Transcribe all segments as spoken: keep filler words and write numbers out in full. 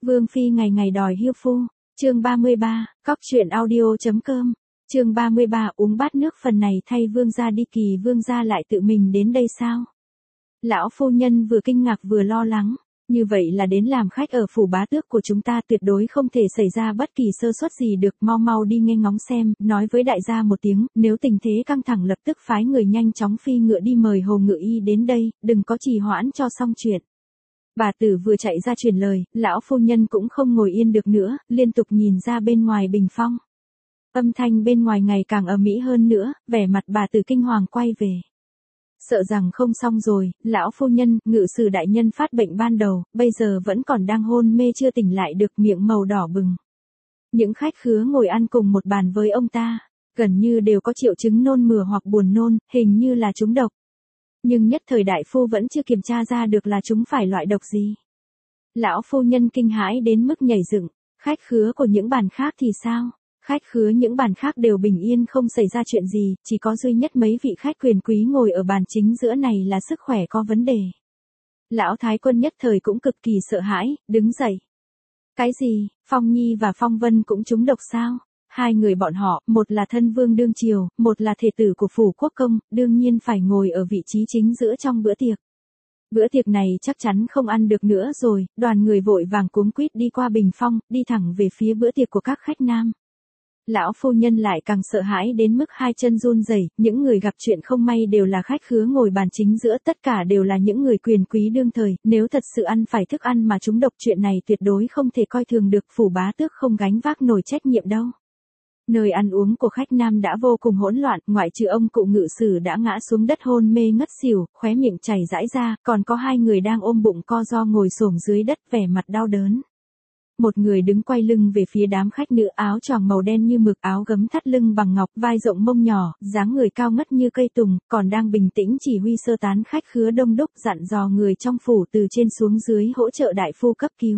Vương phi ngày ngày đòi hiêu phu. Chương ba mươi ba, cóc truyện audio chấm com. Chương ba mươi ba, uống bát nước phần này thay vương gia đi, Kỳ vương gia lại tự mình đến đây sao? Lão phu nhân vừa kinh ngạc vừa lo lắng. Như vậy là đến làm khách ở phủ bá tước của chúng ta, tuyệt đối không thể xảy ra bất kỳ sơ suất gì được, mau mau đi nghe ngóng xem, nói với đại gia một tiếng, nếu tình thế căng thẳng lập tức phái người nhanh chóng phi ngựa đi mời Hồ Ngự Y đến đây, đừng có trì hoãn cho xong chuyện. Bà tử vừa chạy ra truyền lời, lão phu nhân cũng không ngồi yên được nữa, liên tục nhìn ra bên ngoài bình phong. Âm thanh bên ngoài ngày càng ầm ĩ hơn nữa, vẻ mặt bà tử kinh hoàng quay về. Sợ rằng không xong rồi, lão phu nhân, ngự sử đại nhân phát bệnh ban đầu, bây giờ vẫn còn đang hôn mê chưa tỉnh lại được, miệng màu đỏ bừng. Những khách khứa ngồi ăn cùng một bàn với ông ta, gần như đều có triệu chứng nôn mửa hoặc buồn nôn, hình như là trúng độc. Nhưng nhất thời đại phu vẫn chưa kiểm tra ra được là chúng phải loại độc gì. Lão phu nhân kinh hãi đến mức nhảy dựng, khách khứa của những bàn khác thì sao? Khách khứa những bàn khác đều bình yên không xảy ra chuyện gì, chỉ có duy nhất mấy vị khách quyền quý ngồi ở bàn chính giữa này là sức khỏe có vấn đề. Lão thái quân nhất thời cũng cực kỳ sợ hãi, đứng dậy. Cái gì, Phong Nhi và Phong Vân cũng trúng độc sao? Hai người bọn họ, một là thân vương đương triều, một là thể tử của phủ quốc công, đương nhiên phải ngồi ở vị trí chính giữa trong bữa tiệc. Bữa tiệc này chắc chắn không ăn được nữa rồi, đoàn người vội vàng cuống quýt đi qua bình phong, đi thẳng về phía bữa tiệc của các khách nam. Lão phu nhân lại càng sợ hãi đến mức hai chân run rẩy, những người gặp chuyện không may đều là khách khứa ngồi bàn chính giữa, tất cả đều là những người quyền quý đương thời, nếu thật sự ăn phải thức ăn mà trúng độc, chuyện này tuyệt đối không thể coi thường được, phủ bá tước không gánh vác nổi trách nhiệm đâu. Nơi ăn uống của khách nam đã vô cùng hỗn loạn, ngoại trừ ông cụ ngự sử đã ngã xuống đất hôn mê ngất xỉu, khóe miệng chảy rãi ra, còn có hai người đang ôm bụng co ro ngồi xổm dưới đất vẻ mặt đau đớn. Một người đứng quay lưng về phía đám khách nữ, áo choàng màu đen như mực, áo gấm thắt lưng bằng ngọc, vai rộng mông nhỏ, dáng người cao ngất như cây tùng, còn đang bình tĩnh chỉ huy sơ tán khách khứa đông đúc, dặn dò người trong phủ từ trên xuống dưới hỗ trợ đại phu cấp cứu.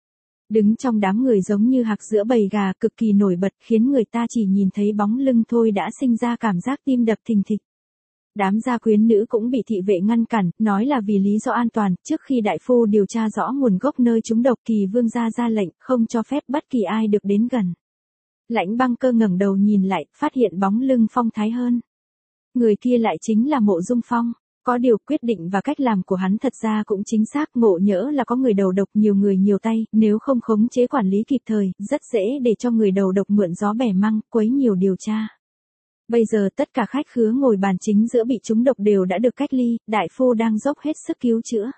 Đứng trong đám người giống như hạc giữa bầy gà, cực kỳ nổi bật, khiến người ta chỉ nhìn thấy bóng lưng thôi đã sinh ra cảm giác tim đập thình thịch. Đám gia quyến nữ cũng bị thị vệ ngăn cản, nói là vì lý do an toàn, trước khi đại phu điều tra rõ nguồn gốc nơi trúng độc, Kỳ vương gia ra lệnh, không cho phép bất kỳ ai được đến gần. Lãnh Băng Cơ ngẩng đầu nhìn lại, phát hiện bóng lưng phong thái hơn. Người kia lại chính là Mộ Dung Phong. Có điều quyết định và cách làm của hắn thật ra cũng chính xác, ngộ nhỡ là có người đầu độc, nhiều người nhiều tay, nếu không khống chế quản lý kịp thời, rất dễ để cho người đầu độc mượn gió bẻ măng, quấy nhiều điều tra. Bây giờ tất cả khách khứa ngồi bàn chính giữa bị trúng độc đều đã được cách ly, đại phu đang dốc hết sức cứu chữa.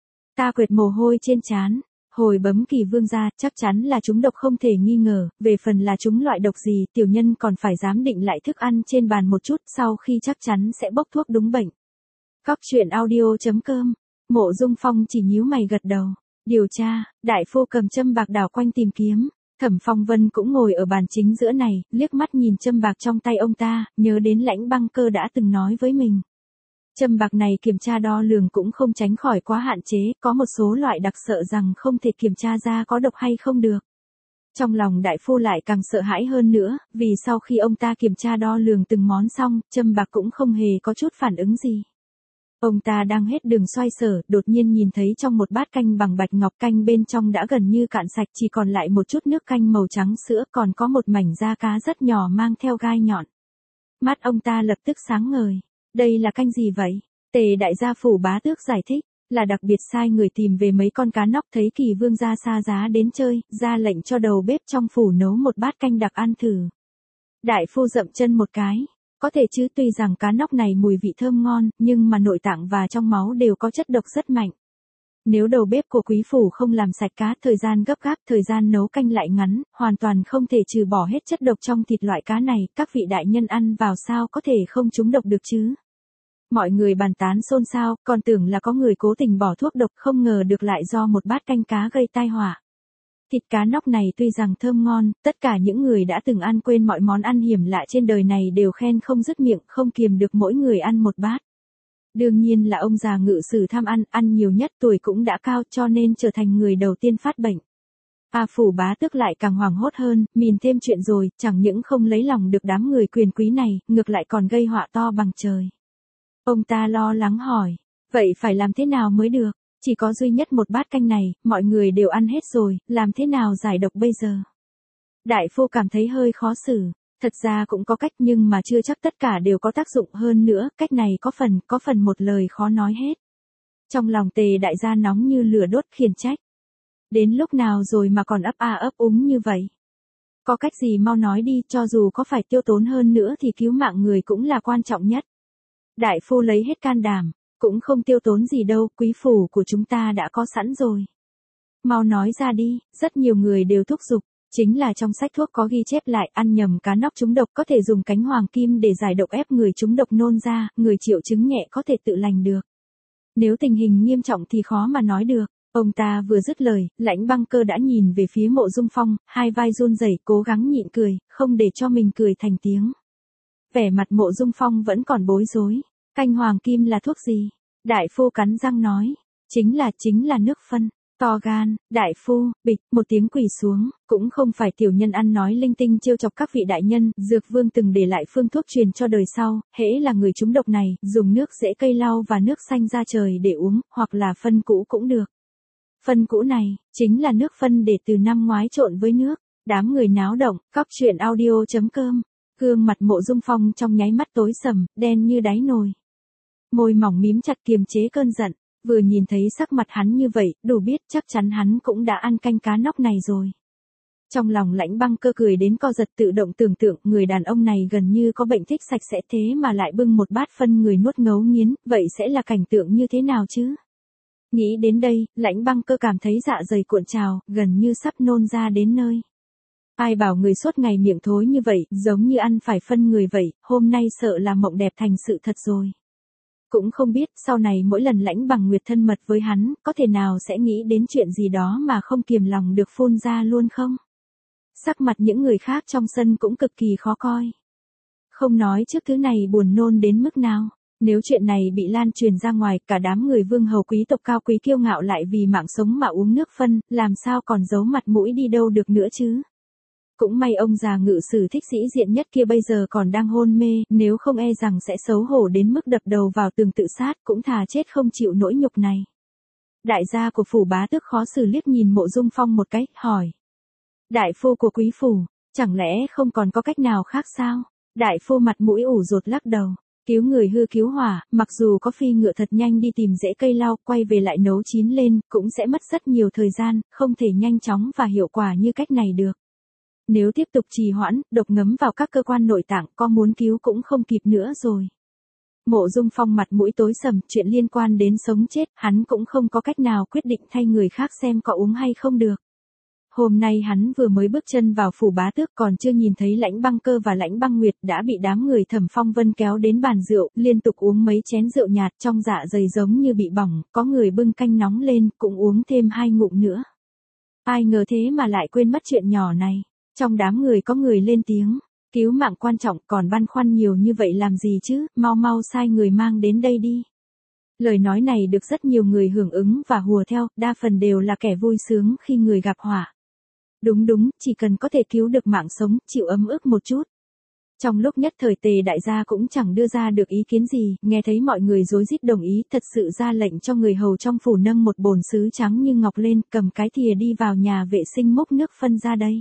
Ta quệt mồ hôi trên trán, hồi bấm Kỳ vương gia, chắc chắn là trúng độc không thể nghi ngờ, về phần là trúng loại độc gì, tiểu nhân còn phải giám định lại thức ăn trên bàn một chút, sau khi chắc chắn sẽ bốc thuốc đúng bệnh. Cóc truyện audio chấm com. Mộ Dung Phong chỉ nhíu mày gật đầu. Điều tra, đại phu cầm châm bạc đảo quanh tìm kiếm. Thẩm Phong Vân cũng ngồi ở bàn chính giữa này, liếc mắt nhìn châm bạc trong tay ông ta, nhớ đến Lãnh Băng Cơ đã từng nói với mình. Châm bạc này kiểm tra đo lường cũng không tránh khỏi quá hạn chế, có một số loại đặc sợ rằng không thể kiểm tra ra có độc hay không được. Trong lòng đại phu lại càng sợ hãi hơn nữa, vì sau khi ông ta kiểm tra đo lường từng món xong, châm bạc cũng không hề có chút phản ứng gì. Ông ta đang hết đường xoay sở, đột nhiên nhìn thấy trong một bát canh bằng bạch ngọc, canh bên trong đã gần như cạn sạch, chỉ còn lại một chút nước canh màu trắng sữa, còn có một mảnh da cá rất nhỏ mang theo gai nhọn. Mắt ông ta lập tức sáng ngời. Đây là canh gì vậy? Tề đại gia phủ bá tước giải thích, là đặc biệt sai người tìm về mấy con cá nóc, thấy Kỳ vương gia xa giá đến chơi, ra lệnh cho đầu bếp trong phủ nấu một bát canh đặc ăn thử. Đại phu dậm chân một cái. Có thể chứ, tuy rằng cá nóc này mùi vị thơm ngon, nhưng mà nội tạng và trong máu đều có chất độc rất mạnh. Nếu đầu bếp của quý phủ không làm sạch cá, thời gian gấp gáp, thời gian nấu canh lại ngắn, hoàn toàn không thể trừ bỏ hết chất độc trong thịt loại cá này, các vị đại nhân ăn vào sao có thể không trúng độc được chứ. Mọi người bàn tán xôn xao, còn tưởng là có người cố tình bỏ thuốc độc, không ngờ được lại do một bát canh cá gây tai họa. Thịt cá nóc này tuy rằng thơm ngon, tất cả những người đã từng ăn quên mọi món ăn hiểm lạ trên đời này đều khen không dứt miệng, không kiềm được mỗi người ăn một bát. Đương nhiên là ông già ngự sử tham ăn, ăn nhiều nhất, tuổi cũng đã cao, cho nên trở thành người đầu tiên phát bệnh. A phủ bá tước lại càng hoảng hốt hơn, mìn thêm chuyện rồi, chẳng những không lấy lòng được đám người quyền quý này, ngược lại còn gây họa to bằng trời. Ông ta lo lắng hỏi, vậy phải làm thế nào mới được? Chỉ có duy nhất một bát canh này, mọi người đều ăn hết rồi, làm thế nào giải độc bây giờ? Đại phu cảm thấy hơi khó xử. Thật ra cũng có cách nhưng mà chưa chắc tất cả đều có tác dụng, hơn nữa, cách này có phần, có phần một lời khó nói hết. Trong lòng Tề đại gia nóng như lửa đốt, khiển trách. Đến lúc nào rồi mà còn ấp a ấp úng như vậy? Có cách gì mau nói đi, cho dù có phải tiêu tốn hơn nữa thì cứu mạng người cũng là quan trọng nhất. Đại phu lấy hết can đảm, cũng không tiêu tốn gì đâu, quý phủ của chúng ta đã có sẵn rồi. Mau nói ra đi, rất nhiều người đều thúc giục. Chính là trong sách thuốc có ghi chép lại ăn nhầm cá nóc trúng độc có thể dùng cánh hoàng kim để giải độc, ép người trúng độc nôn ra, người triệu chứng nhẹ có thể tự lành được. Nếu tình hình nghiêm trọng thì khó mà nói được. Ông ta vừa dứt lời, Lãnh Băng Cơ đã nhìn về phía Mộ Dung Phong, hai vai run rẩy, cố gắng nhịn cười, không để cho mình cười thành tiếng. Vẻ mặt Mộ Dung Phong vẫn còn bối rối. Canh hoàng kim là thuốc gì? Đại phu cắn răng nói. Chính là, chính là nước phân. To gan, đại phu, bịch, một tiếng quỳ xuống, cũng không phải tiểu nhân ăn nói linh tinh trêu chọc các vị đại nhân, Dược Vương từng để lại phương thuốc truyền cho đời sau, hễ là người trúng độc này, dùng nước rễ cây lau và nước xanh ra trời để uống, hoặc là phân cũ cũng được. Phân cũ này, chính là nước phân để từ năm ngoái trộn với nước, đám người náo động, cóc truyện audio chấm com, gương mặt Mộ Dung Phong trong nháy mắt tối sầm, đen như đáy nồi. Môi mỏng mím chặt kiềm chế cơn giận. Vừa nhìn thấy sắc mặt hắn như vậy, đủ biết chắc chắn hắn cũng đã ăn canh cá nóc này rồi. Trong lòng Lãnh Băng Cơ cười đến co giật, tự động tưởng tượng người đàn ông này gần như có bệnh thích sạch sẽ thế mà lại bưng một bát phân người nuốt ngấu nghiến, vậy sẽ là cảnh tượng như thế nào chứ? Nghĩ đến đây, Lãnh Băng Cơ cảm thấy dạ dày cuộn trào, gần như sắp nôn ra đến nơi. Ai bảo người suốt ngày miệng thối như vậy, giống như ăn phải phân người vậy, hôm nay sợ là mộng đẹp thành sự thật rồi. Cũng không biết sau này mỗi lần Lãnh Bằng Nguyệt thân mật với hắn, có thể nào sẽ nghĩ đến chuyện gì đó mà không kiềm lòng được phun ra luôn không? Sắc mặt những người khác trong sân cũng cực kỳ khó coi. Không nói trước thứ này buồn nôn đến mức nào, nếu chuyện này bị lan truyền ra ngoài, cả đám người vương hầu quý tộc cao quý kiêu ngạo lại vì mạng sống mà uống nước phân, làm sao còn giấu mặt mũi đi đâu được nữa chứ? Cũng may ông già ngự sử thích sĩ diện nhất kia bây giờ còn đang hôn mê, nếu không e rằng sẽ xấu hổ đến mức đập đầu vào tường tự sát, cũng thà chết không chịu nỗi nhục này. Đại gia của phủ bá tước khó xử liếc nhìn Mộ Dung Phong một cái, hỏi. Đại phu của quý phủ, chẳng lẽ không còn có cách nào khác sao? Đại phu mặt mũi ủ rột lắc đầu. Cứu người hư cứu hỏa, mặc dù có phi ngựa thật nhanh đi tìm rễ cây lau, quay về lại nấu chín lên, cũng sẽ mất rất nhiều thời gian, không thể nhanh chóng và hiệu quả như cách này được. Nếu tiếp tục trì hoãn, độc ngấm vào các cơ quan nội tạng, có muốn cứu cũng không kịp nữa rồi. Mộ Dung Phong mặt mũi tối sầm, chuyện liên quan đến sống chết, hắn cũng không có cách nào quyết định thay người khác xem có uống hay không được. Hôm nay hắn vừa mới bước chân vào phủ bá tước, còn chưa nhìn thấy Lãnh Băng Cơ và Lãnh Băng Nguyệt, đã bị đám người Thẩm Phong Vân kéo đến bàn rượu, liên tục uống mấy chén rượu nhạt, trong dạ dày giống như bị bỏng, có người bưng canh nóng lên, cũng uống thêm hai ngụm nữa. Ai ngờ thế mà lại quên mất chuyện nhỏ này. Trong đám người có người lên tiếng, cứu mạng quan trọng, còn băn khoăn nhiều như vậy làm gì chứ, mau mau sai người mang đến đây đi. Lời nói này được rất nhiều người hưởng ứng và hùa theo, đa phần đều là kẻ vui sướng khi người gặp họa. Đúng đúng, chỉ cần có thể cứu được mạng sống, chịu ấm ức một chút. Trong lúc nhất thời Tề đại gia cũng chẳng đưa ra được ý kiến gì, nghe thấy mọi người rối rít đồng ý, thật sự ra lệnh cho người hầu trong phủ nâng một bồn sứ trắng như ngọc lên, cầm cái thìa đi vào nhà vệ sinh múc nước phân ra đây.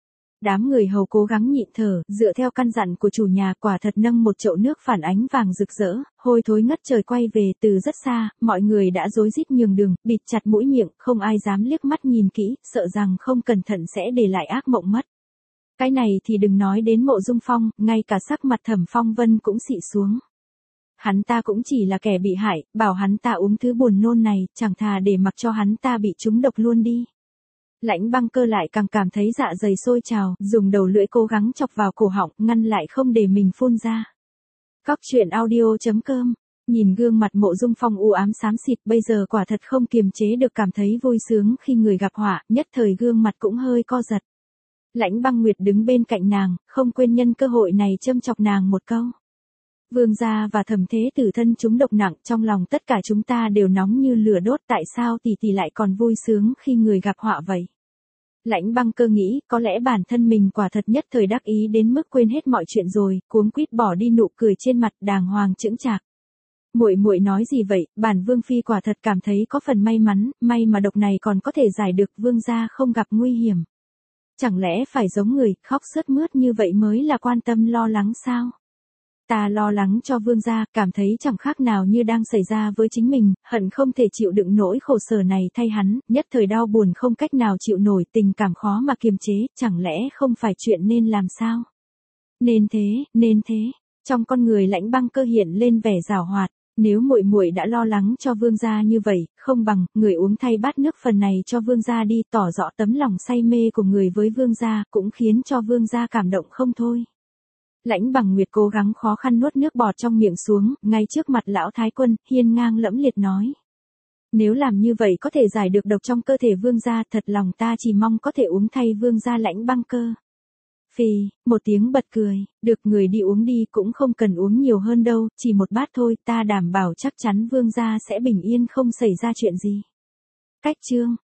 Đám người hầu cố gắng nhịn thở, dựa theo căn dặn của chủ nhà, quả thật nâng một chậu nước phản ánh vàng rực rỡ, hôi thối ngất trời quay về từ rất xa, mọi người đã rối rít nhường đường, bịt chặt mũi miệng, không ai dám liếc mắt nhìn kỹ, sợ rằng không cẩn thận sẽ để lại ác mộng mất. Cái này thì đừng nói đến Mộ Dung Phong, ngay cả sắc mặt Thẩm Phong Vân cũng xị xuống. Hắn ta cũng chỉ là kẻ bị hại, bảo hắn ta uống thứ buồn nôn này, chẳng thà để mặc cho hắn ta bị trúng độc luôn đi. Lãnh Băng Cơ lại càng cảm thấy dạ dày sôi trào, dùng đầu lưỡi cố gắng chọc vào cổ họng, ngăn lại không để mình phun ra. Cóc truyện audio chấm com, nhìn gương mặt Mộ Dung Phong u ám xám xịt, bây giờ quả thật không kiềm chế được cảm thấy vui sướng khi người gặp họa, nhất thời gương mặt cũng hơi co giật. Lãnh Băng Nguyệt đứng bên cạnh nàng, không quên nhân cơ hội này châm chọc nàng một câu. Vương gia và Thẩm thế tử thân chúng độc nặng, trong lòng tất cả chúng ta đều nóng như lửa đốt, tại sao tỷ tỷ lại còn vui sướng khi người gặp họa vậy? Lãnh Băng Cơ nghĩ, có lẽ bản thân mình quả thật nhất thời đắc ý đến mức quên hết mọi chuyện rồi, cuống quýt bỏ đi nụ cười trên mặt, đàng hoàng chững chạc. Muội muội nói gì vậy, bản vương phi quả thật cảm thấy có phần may mắn, may mà độc này còn có thể giải được, vương gia không gặp nguy hiểm. Chẳng lẽ phải giống người, khóc sướt mướt như vậy mới là quan tâm lo lắng sao? Ta lo lắng cho vương gia, cảm thấy chẳng khác nào như đang xảy ra với chính mình, hận không thể chịu đựng nỗi khổ sở này thay hắn, nhất thời đau buồn không cách nào chịu nổi, tình cảm khó mà kiềm chế, chẳng lẽ không phải chuyện nên làm sao? Nên thế, nên thế. Trong con người Lãnh Băng Cơ hiện lên vẻ giảo hoạt, nếu muội muội đã lo lắng cho vương gia như vậy, không bằng người uống thay bát nước phần này cho vương gia đi, tỏ rõ tấm lòng say mê của người với vương gia, cũng khiến cho vương gia cảm động không thôi. Lãnh Bằng Nguyệt cố gắng khó khăn nuốt nước bọt trong miệng xuống, ngay trước mặt lão thái quân, hiên ngang lẫm liệt nói: nếu làm như vậy có thể giải được độc trong cơ thể vương gia, thật lòng ta chỉ mong có thể uống thay vương gia Lãnh Băng Cơ. Phì, một tiếng bật cười, được, người đi uống đi, cũng không cần uống nhiều hơn đâu, chỉ một bát thôi, ta đảm bảo chắc chắn vương gia sẽ bình yên không xảy ra chuyện gì. Cách chương